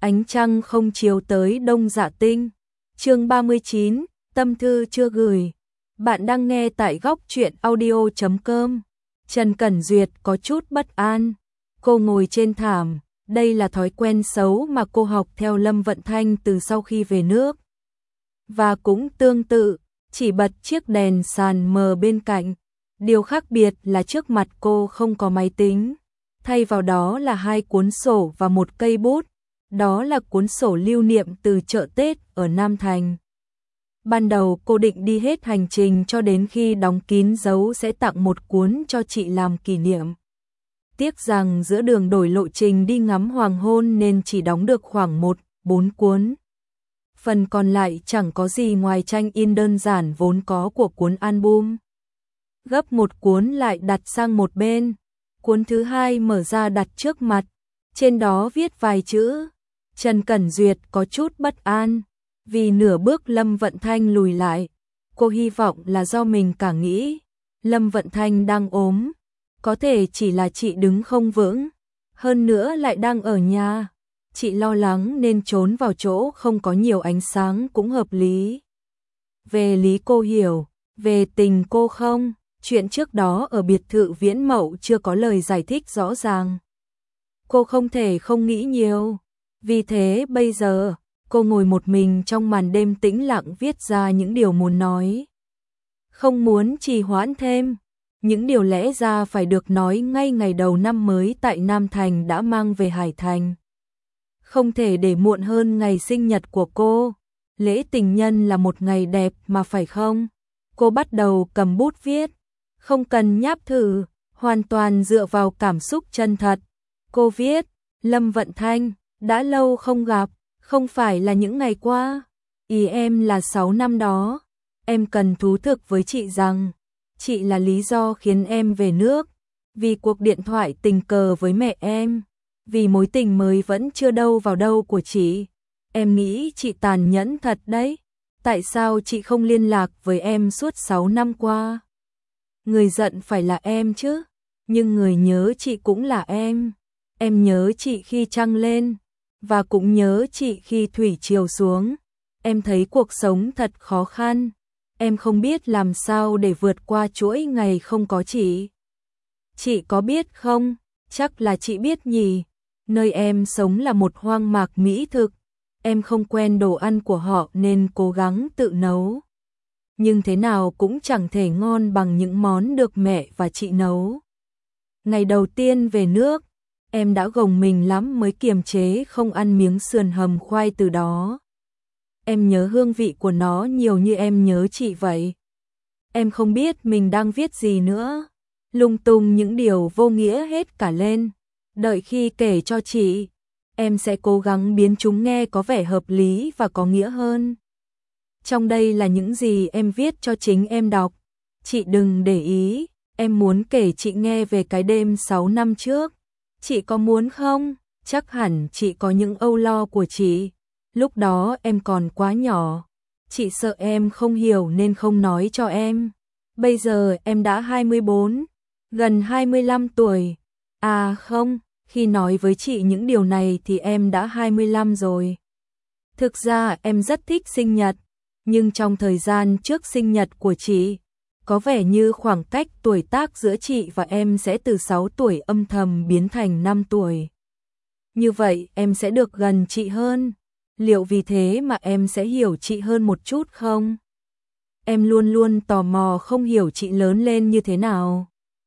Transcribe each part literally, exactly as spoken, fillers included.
Ánh trăng không chiếu tới Đông Dạ Tinh. Chương ba mươi chín, tâm thư chưa gửi. Bạn đang nghe tại góc truyện audio chấm com. Trần Cẩn Duyệt có chút bất an. Cô ngồi trên thảm, đây là thói quen xấu mà cô học theo Lâm Vận Thanh từ sau khi về nước. Và cũng tương tự, chỉ bật chiếc đèn sàn mờ bên cạnh. Điều khác biệt là trước mặt cô không có máy tính, thay vào đó là hai cuốn sổ và một cây bút. Đó là cuốn sổ lưu niệm từ chợ Tết ở Nam Thành. Ban đầu cô định đi hết hành trình cho đến khi đóng kín dấu sẽ tặng một cuốn cho chị làm kỷ niệm. Tiếc rằng giữa đường đổi lộ trình đi ngắm hoàng hôn nên chỉ đóng được khoảng một, bốn cuốn. Phần còn lại chẳng có gì ngoài tranh in đơn giản vốn có của cuốn album. Gấp một cuốn lại đặt sang một bên, cuốn thứ hai mở ra đặt trước mặt, trên đó viết vài chữ. Trần Cẩn Duyệt có chút bất an, vì nửa bước Lâm Vận Thanh lùi lại. Cô hy vọng là do mình cả nghĩ, Lâm Vận Thanh đang ốm, có thể chỉ là chị đứng không vững, hơn nữa lại đang ở nhà. Chị lo lắng nên trốn vào chỗ không có nhiều ánh sáng cũng hợp lý. Về lý cô hiểu, về tình cô không, chuyện trước đó ở biệt thự Viễn Mậu chưa có lời giải thích rõ ràng. Cô không thể không nghĩ nhiều. Vì thế bây giờ, cô ngồi một mình trong màn đêm tĩnh lặng viết ra những điều muốn nói. Không muốn trì hoãn thêm, những điều lẽ ra phải được nói ngay ngày đầu năm mới tại Nam Thành đã mang về Hải Thành. Không thể để muộn hơn ngày sinh nhật của cô, lễ tình nhân là một ngày đẹp mà phải không? Cô bắt đầu cầm bút viết, không cần nháp thử, hoàn toàn dựa vào cảm xúc chân thật. Cô viết, Lâm Vận Thanh, đã lâu không gặp, không phải là những ngày qua, ý em là sáu năm đó. Em cần thú thực với chị rằng, chị là lý do khiến em về nước, vì cuộc điện thoại tình cờ với mẹ em, vì mối tình mới vẫn chưa đâu vào đâu của chị. Em nghĩ chị tàn nhẫn thật đấy, tại sao chị không liên lạc với em suốt sáu năm qua? Người giận phải là em chứ, nhưng người nhớ chị cũng là em. Em nhớ chị khi trăng lên, và cũng nhớ chị khi thủy triều xuống. Em thấy cuộc sống thật khó khăn, em không biết làm sao để vượt qua chuỗi ngày không có chị. Chị có biết không? Chắc là chị biết nhỉ. Nơi em sống là một hoang mạc mỹ thực, em không quen đồ ăn của họ nên cố gắng tự nấu. Nhưng thế nào cũng chẳng thể ngon bằng những món được mẹ và chị nấu. Ngày đầu tiên về nước, em đã gồng mình lắm mới kiềm chế không ăn miếng sườn hầm khoai từ đó. Em nhớ hương vị của nó nhiều như em nhớ chị vậy. Em không biết mình đang viết gì nữa, lung tung những điều vô nghĩa hết cả lên. Đợi khi kể cho chị, em sẽ cố gắng biến chúng nghe có vẻ hợp lý và có nghĩa hơn. Trong đây là những gì em viết cho chính em đọc. Chị đừng để ý, em muốn kể chị nghe về cái đêm sáu năm trước. Chị có muốn không? Chắc hẳn chị có những âu lo của chị. Lúc đó em còn quá nhỏ. Chị sợ em không hiểu nên không nói cho em. Bây giờ em đã hai mươi bốn, gần hai mươi lăm tuổi. À không, khi nói với chị những điều này thì em đã hai mươi lăm rồi. Thực ra em rất thích sinh nhật, nhưng trong thời gian trước sinh nhật của chị, có vẻ như khoảng cách tuổi tác giữa chị và em sẽ từ sáu tuổi âm thầm biến thành năm tuổi. Như vậy em sẽ được gần chị hơn. Liệu vì thế mà em sẽ hiểu chị hơn một chút không? Em luôn luôn tò mò không hiểu chị lớn lên như thế nào.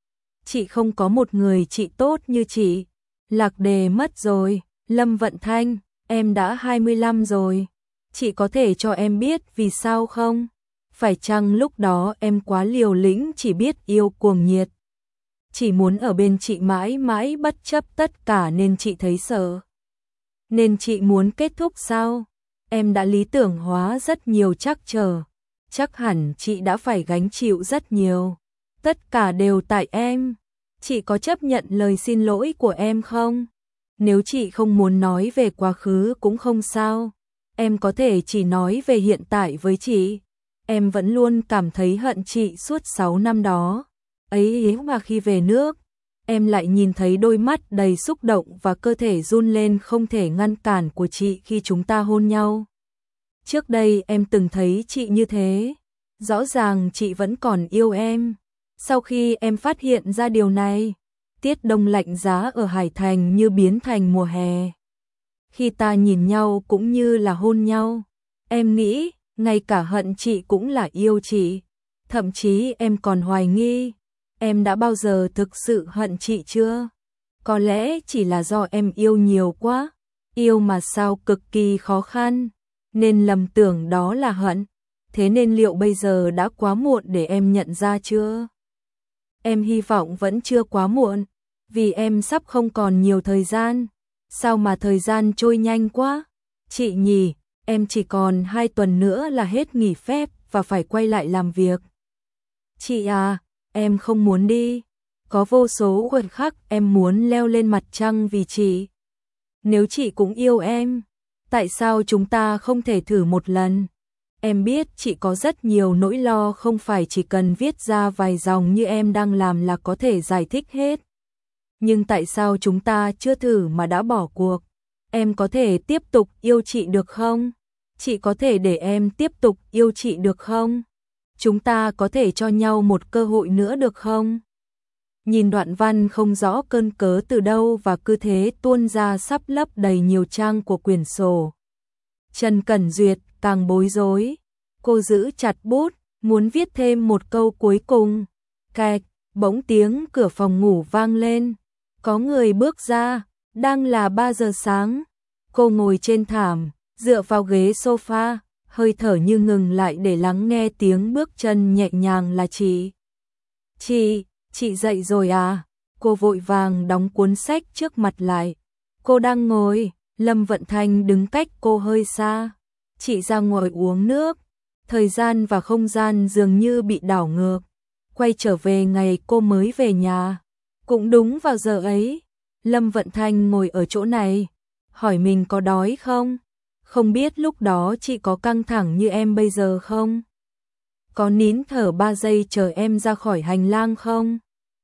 Chị không có một người chị tốt như chị. Lạc đề mất rồi. Lâm Vận Thanh, em đã hai mươi lăm rồi. Chị có thể cho em biết vì sao không? Phải chăng lúc đó em quá liều lĩnh chỉ biết yêu cuồng nhiệt? Chỉ muốn ở bên chị mãi mãi bất chấp tất cả nên chị thấy sợ. Nên chị muốn kết thúc sao? Em đã lý tưởng hóa rất nhiều trắc trở. Chắc hẳn chị đã phải gánh chịu rất nhiều. Tất cả đều tại em. Chị có chấp nhận lời xin lỗi của em không? Nếu chị không muốn nói về quá khứ cũng không sao. Em có thể chỉ nói về hiện tại với chị. Em vẫn luôn cảm thấy hận chị suốt sáu năm đó. Ấy mà khi về nước, em lại nhìn thấy đôi mắt đầy xúc động và cơ thể run lên không thể ngăn cản của chị khi chúng ta hôn nhau. Trước đây em từng thấy chị như thế, rõ ràng chị vẫn còn yêu em. Sau khi em phát hiện ra điều này, tiết đông lạnh giá ở Hải Thành như biến thành mùa hè. Khi ta nhìn nhau cũng như là hôn nhau, em nghĩ, ngay cả hận chị cũng là yêu chị. Thậm chí em còn hoài nghi, em đã bao giờ thực sự hận chị chưa? Có lẽ chỉ là do em yêu nhiều quá, yêu mà sao cực kỳ khó khăn, nên lầm tưởng đó là hận. Thế nên liệu bây giờ đã quá muộn để em nhận ra chưa? Em hy vọng vẫn chưa quá muộn, vì em sắp không còn nhiều thời gian. Sao mà thời gian trôi nhanh quá? Chị nhỉ, em chỉ còn hai tuần nữa là hết nghỉ phép và phải quay lại làm việc. Chị à, em không muốn đi. Có vô số khoảnh khắc em muốn leo lên mặt trăng vì chị. Nếu chị cũng yêu em, tại sao chúng ta không thể thử một lần? Em biết chị có rất nhiều nỗi lo, không phải chỉ cần viết ra vài dòng như em đang làm là có thể giải thích hết. Nhưng tại sao chúng ta chưa thử mà đã bỏ cuộc? Em có thể tiếp tục yêu chị được không? Chị có thể để em tiếp tục yêu chị được không? Chúng ta có thể cho nhau một cơ hội nữa được không? Nhìn đoạn văn không rõ cơn cớ từ đâu và cứ thế tuôn ra sắp lấp đầy nhiều trang của quyển sổ. Trần Cẩn Duyệt càng bối rối. Cô giữ chặt bút, muốn viết thêm một câu cuối cùng. Cạch, bỗng tiếng cửa phòng ngủ vang lên. Có người bước ra, đang là ba giờ sáng. Cô ngồi trên thảm, dựa vào ghế sofa, hơi thở như ngừng lại để lắng nghe tiếng bước chân nhẹ nhàng. Là chị. Chị, chị dậy rồi à? Cô vội vàng đóng cuốn sách trước mặt lại. Cô đang ngồi, Lâm Vận Thanh đứng cách cô hơi xa. Chị ra ngoài uống nước. Thời gian và không gian dường như bị đảo ngược. Quay trở về ngày cô mới về nhà. Cũng đúng vào giờ ấy, Lâm Vận Thanh ngồi ở chỗ này, hỏi mình có đói không? Không biết lúc đó chị có căng thẳng như em bây giờ không? Có nín thở ba giây chờ em ra khỏi hành lang không?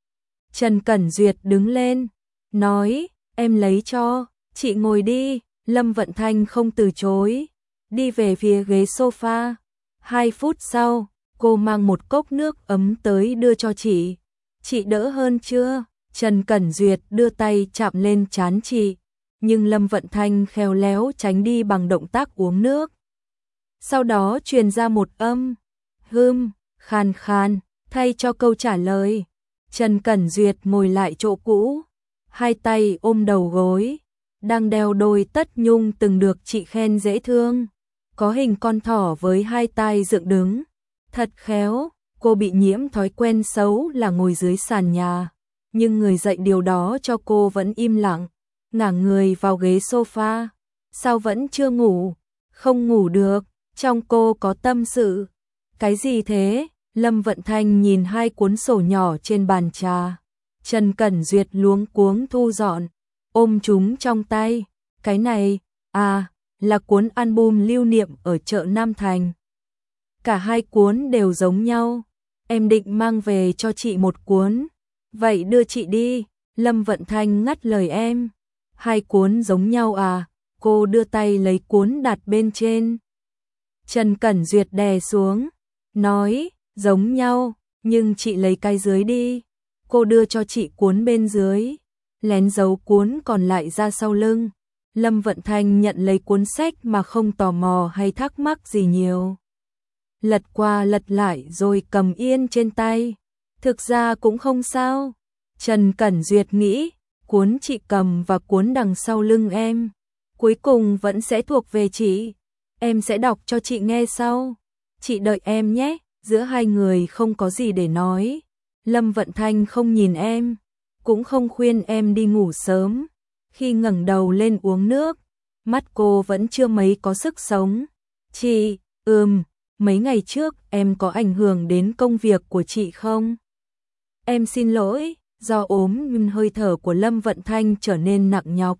Trần Cẩn Duyệt đứng lên, nói, em lấy cho, chị ngồi đi. Lâm Vận Thanh không từ chối, đi về phía ghế sofa. Hai phút sau, cô mang một cốc nước ấm tới đưa cho chị. Chị đỡ hơn chưa? Trần Cẩn Duyệt đưa tay chạm lên trán chị, nhưng Lâm Vận Thanh khéo léo tránh đi bằng động tác uống nước. Sau đó truyền ra một âm, hừm, khan khan, thay cho câu trả lời. Trần Cẩn Duyệt ngồi lại chỗ cũ, hai tay ôm đầu gối, đang đeo đôi tất nhung từng được chị khen dễ thương. Có hình con thỏ với hai tai dựng đứng. Thật khéo, cô bị nhiễm thói quen xấu là ngồi dưới sàn nhà. Nhưng người dạy điều đó cho cô vẫn im lặng, ngả người vào ghế sofa. Sao vẫn chưa ngủ? Không ngủ được, trong cô có tâm sự. Cái gì thế? Lâm Vận Thanh nhìn hai cuốn sổ nhỏ trên bàn trà. Trần Cẩn Duyệt luống cuống thu dọn, ôm chúng trong tay. Cái này, à, là cuốn album lưu niệm ở chợ Nam Thành. Cả hai cuốn đều giống nhau. Em định mang về cho chị một cuốn. Vậy đưa chị đi. Lâm Vận Thanh ngắt lời em. Hai cuốn giống nhau à? Cô đưa tay lấy cuốn đặt bên trên. Trần Cẩn Duyệt đè xuống, nói, giống nhau, nhưng chị lấy cái dưới đi. Cô đưa cho chị cuốn bên dưới, lén giấu cuốn còn lại ra sau lưng. Lâm Vận Thanh nhận lấy cuốn sách mà không tò mò hay thắc mắc gì nhiều. Lật qua lật lại rồi cầm yên trên tay. Thực ra cũng không sao. Trần Cẩn Duyệt nghĩ, cuốn chị cầm và cuốn đằng sau lưng em, cuối cùng vẫn sẽ thuộc về chị. Em sẽ đọc cho chị nghe sau. Chị đợi em nhé. Giữa hai người không có gì để nói. Lâm Vận Thanh không nhìn em, cũng không khuyên em đi ngủ sớm. Khi ngẩng đầu lên uống nước, mắt cô vẫn chưa mấy có sức sống. Chị, ừm, mấy ngày trước em có ảnh hưởng đến công việc của chị không? Em xin lỗi, do ốm nhưng hơi thở của Lâm Vận Thanh trở nên nặng nhọc.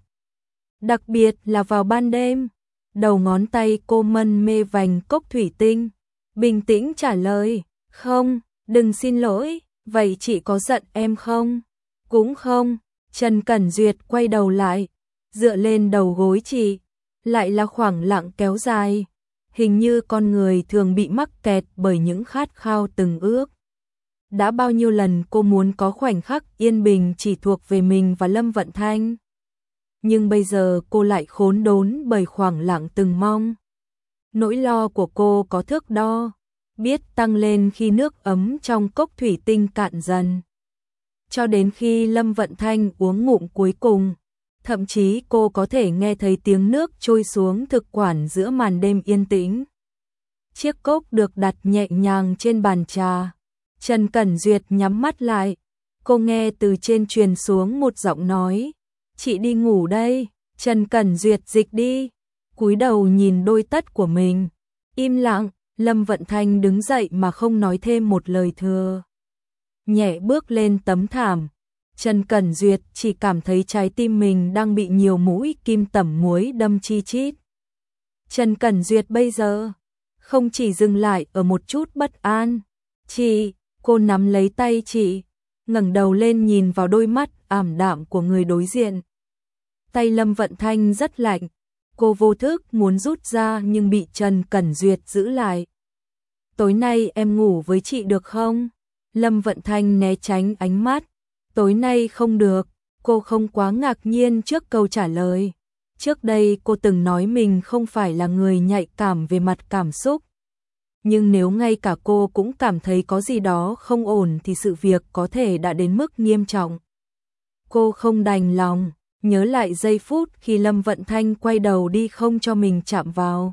Đặc biệt là vào ban đêm, đầu ngón tay cô mân mê vành cốc thủy tinh. Bình tĩnh trả lời, không, đừng xin lỗi, vậy chị có giận em không? Cũng không, Trần Cẩn Duyệt quay đầu lại, dựa lên đầu gối chị, lại là khoảng lặng kéo dài, hình như con người thường bị mắc kẹt bởi những khát khao từng ước. Đã bao nhiêu lần cô muốn có khoảnh khắc yên bình chỉ thuộc về mình và Lâm Vận Thanh. Nhưng bây giờ cô lại khốn đốn bởi khoảng lặng từng mong. Nỗi lo của cô có thước đo, biết tăng lên khi nước ấm trong cốc thủy tinh cạn dần. Cho đến khi Lâm Vận Thanh uống ngụm cuối cùng, thậm chí cô có thể nghe thấy tiếng nước trôi xuống thực quản giữa màn đêm yên tĩnh. Chiếc cốc được đặt nhẹ nhàng trên bàn trà. Trần Cẩn Duyệt nhắm mắt lại, cô nghe từ trên truyền xuống một giọng nói, chị đi ngủ đây. Trần Cẩn Duyệt dịch đi, cúi đầu nhìn đôi tất của mình, im lặng. Lâm Vận Thanh đứng dậy mà không nói thêm một lời thừa. Nhẹ bước lên tấm thảm, Trần Cẩn Duyệt chỉ cảm thấy trái tim mình đang bị nhiều mũi kim tẩm muối đâm chi chít. Trần Cẩn Duyệt bây giờ không chỉ dừng lại ở một chút bất an. Chị, cô nắm lấy tay chị, ngẩng đầu lên nhìn vào đôi mắt ảm đạm của người đối diện. Tay Lâm Vận Thanh rất lạnh, cô vô thức muốn rút ra nhưng bị Trần Cẩn Duyệt giữ lại. Tối nay em ngủ với chị được không? Lâm Vận Thanh né tránh ánh mắt. Tối nay không được, cô không quá ngạc nhiên trước câu trả lời. Trước đây cô từng nói mình không phải là người nhạy cảm về mặt cảm xúc. Nhưng nếu ngay cả cô cũng cảm thấy có gì đó không ổn thì sự việc có thể đã đến mức nghiêm trọng. Cô không đành lòng, nhớ lại giây phút khi Lâm Vận Thanh quay đầu đi không cho mình chạm vào.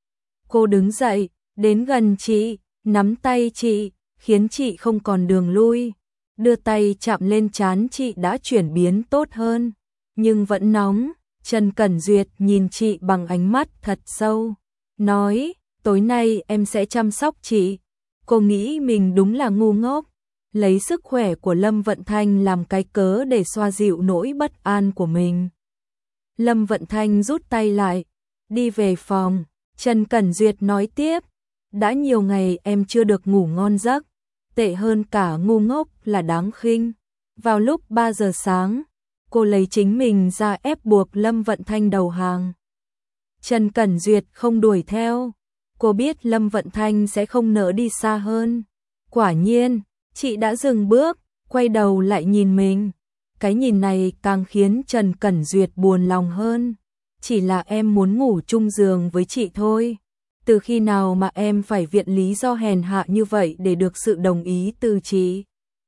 Cô đứng dậy, đến gần chị, nắm tay chị, khiến chị không còn đường lui. Đưa tay chạm lên trán chị đã chuyển biến tốt hơn, nhưng vẫn nóng. Trần Cẩn Duyệt nhìn chị bằng ánh mắt thật sâu, nói, tối nay em sẽ chăm sóc chị. Cô nghĩ mình đúng là ngu ngốc, lấy sức khỏe của Lâm Vận Thanh làm cái cớ để xoa dịu nỗi bất an của mình. Lâm Vận Thanh rút tay lại, đi về phòng. Trần Cẩn Duyệt nói tiếp, đã nhiều ngày em chưa được ngủ ngon giấc, tệ hơn cả ngu ngốc là đáng khinh. Vào lúc ba giờ sáng, cô lấy chính mình ra ép buộc Lâm Vận Thanh đầu hàng. Trần Cẩn Duyệt không đuổi theo, cô biết Lâm Vận Thanh sẽ không nỡ đi xa hơn. Quả nhiên, chị đã dừng bước, quay đầu lại nhìn mình. Cái nhìn này càng khiến Trần Cẩn Duyệt buồn lòng hơn. Chỉ là em muốn ngủ chung giường với chị thôi. Từ khi nào mà em phải viện lý do hèn hạ như vậy để được sự đồng ý từ chị?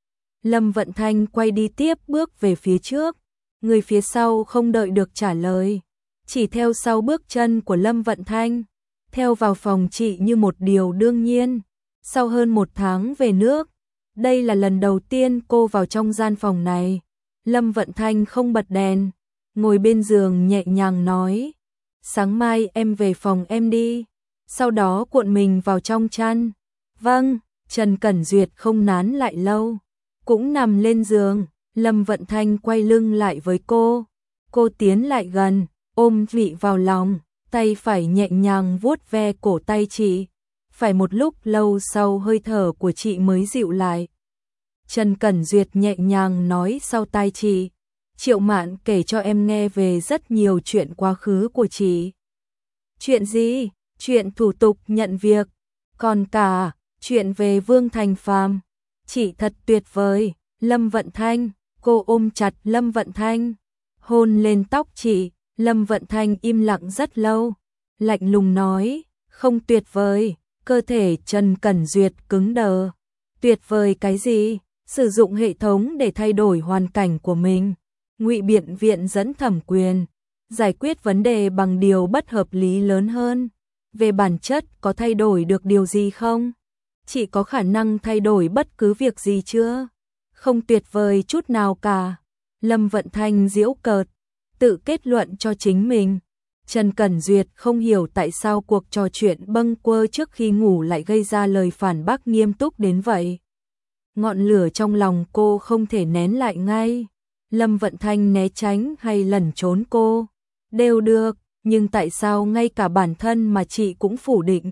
Lâm Vận Thanh quay đi tiếp bước về phía trước. Người phía sau không đợi được trả lời, chỉ theo sau bước chân của Lâm Vận Thanh, theo vào phòng chị như một điều đương nhiên. Sau hơn một tháng về nước, đây là lần đầu tiên cô vào trong gian phòng này. Lâm Vận Thanh không bật đèn, ngồi bên giường nhẹ nhàng nói, sáng mai em về phòng em đi. Sau đó cuộn mình vào trong chăn. Vâng. Trần Cẩn Duyệt không nán lại lâu, cũng nằm lên giường. Lâm Vận Thanh quay lưng lại với cô. Cô tiến lại gần, ôm vị vào lòng, tay phải nhẹ nhàng vuốt ve cổ tay chị. Phải một lúc lâu sau hơi thở của chị mới dịu lại. Trần Cẩn Duyệt nhẹ nhàng nói sau tai chị, Triệu Mạn kể cho em nghe về rất nhiều chuyện quá khứ của chị. Chuyện gì? Chuyện thủ tục nhận việc, còn cả chuyện về Vương Thành Phàm. Chị thật tuyệt vời. Lâm Vận Thanh, cô ôm chặt Lâm Vận Thanh, hôn lên tóc chị. Lâm Vận Thanh im lặng rất lâu, lạnh lùng nói, không tuyệt vời. Cơ thể Trần Cẩn Duyệt cứng đờ. Tuyệt vời cái gì? Sử dụng hệ thống để thay đổi hoàn cảnh của mình, ngụy biện viện dẫn thẩm quyền, giải quyết vấn đề bằng điều bất hợp lý lớn hơn. Về bản chất có thay đổi được điều gì không? Chị có khả năng thay đổi bất cứ việc gì chưa? Không tuyệt vời chút nào cả. Lâm Vận Thanh giễu cợt, tự kết luận cho chính mình. Trần Cẩn Duyệt không hiểu tại sao cuộc trò chuyện bâng quơ trước khi ngủ lại gây ra lời phản bác nghiêm túc đến vậy. Ngọn lửa trong lòng cô không thể nén lại ngay. Lâm Vận Thanh né tránh hay lẩn trốn cô đều được, nhưng tại sao ngay cả bản thân mà chị cũng phủ định?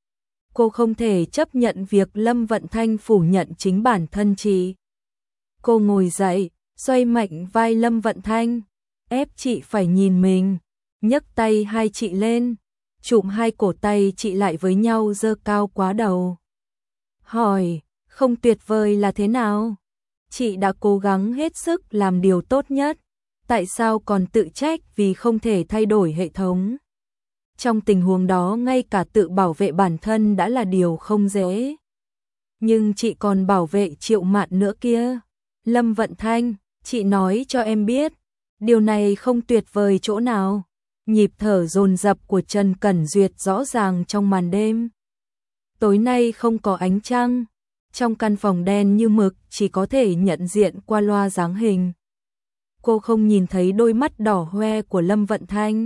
Cô không thể chấp nhận việc Lâm Vận Thanh phủ nhận chính bản thân chị. Cô ngồi dậy, xoay mạnh vai Lâm Vận Thanh, ép chị phải nhìn mình, nhấc tay hai chị lên, chụm hai cổ tay chị lại với nhau giơ cao quá đầu. Hỏi, không tuyệt vời là thế nào? Chị đã cố gắng hết sức làm điều tốt nhất, tại sao còn tự trách vì không thể thay đổi hệ thống? Trong tình huống đó ngay cả tự bảo vệ bản thân đã là điều không dễ. Nhưng chị còn bảo vệ Triệu Mạn nữa kia. Lâm Vận Thanh, chị nói cho em biết, điều này không tuyệt vời chỗ nào. Nhịp thở dồn dập của Trần Cẩn Duyệt rõ ràng trong màn đêm. Tối nay không có ánh trăng, trong căn phòng đen như mực chỉ có thể nhận diện qua loa dáng hình. Cô không nhìn thấy đôi mắt đỏ hoe của Lâm Vận Thanh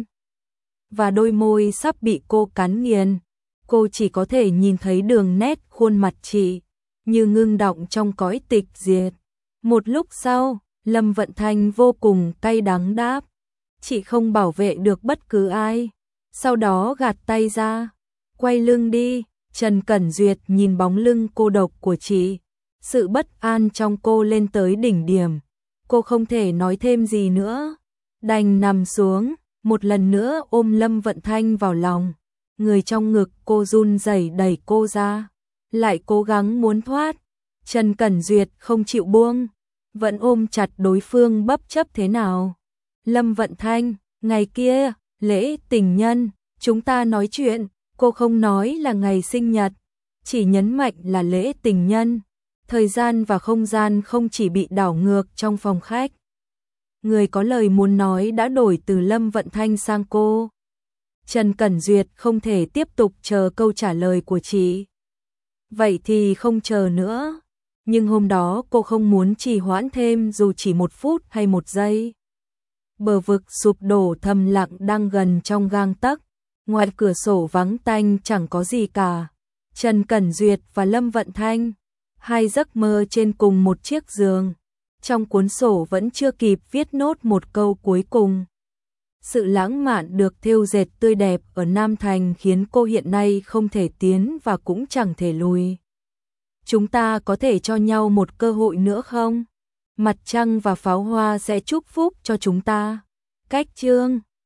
và đôi môi sắp bị cô cắn nghiền. Cô chỉ có thể nhìn thấy đường nét khuôn mặt chị như ngưng đọng trong cõi tịch diệt. Một lúc sau, Lâm Vận Thanh vô cùng cay đắng đáp, chị không bảo vệ được bất cứ ai. Sau đó gạt tay ra, quay lưng đi. Trần Cẩn Duyệt nhìn bóng lưng cô độc của chị, sự bất an trong cô lên tới đỉnh điểm. Cô không thể nói thêm gì nữa, đành nằm xuống, một lần nữa ôm Lâm Vận Thanh vào lòng. Người trong ngực cô run rẩy đẩy cô ra, lại cố gắng muốn thoát. Trần Cẩn Duyệt không chịu buông, vẫn ôm chặt đối phương bất chấp thế nào. Lâm Vận Thanh, ngày kia, lễ tình nhân, chúng ta nói chuyện. Cô không nói là ngày sinh nhật, chỉ nhấn mạnh là lễ tình nhân. Thời gian và không gian không chỉ bị đảo ngược trong phòng khách. Người có lời muốn nói đã đổi từ Lâm Vận Thanh sang cô. Trần Cẩn Duyệt không thể tiếp tục chờ câu trả lời của chị. Vậy thì không chờ nữa. Nhưng hôm đó cô không muốn trì hoãn thêm dù chỉ một phút hay một giây. Bờ vực sụp đổ thầm lặng đang gần trong gang tấc. Ngoài cửa sổ vắng tanh chẳng có gì cả. Trần Cẩn Duyệt và Lâm Vận Thanh, hai giấc mơ trên cùng một chiếc giường. Trong cuốn sổ vẫn chưa kịp viết nốt một câu cuối cùng. Sự lãng mạn được thêu dệt tươi đẹp ở Nam Thành khiến cô hiện nay không thể tiến và cũng chẳng thể lùi. Chúng ta có thể cho nhau một cơ hội nữa không? Mặt trăng và pháo hoa sẽ chúc phúc cho chúng ta. Cách chương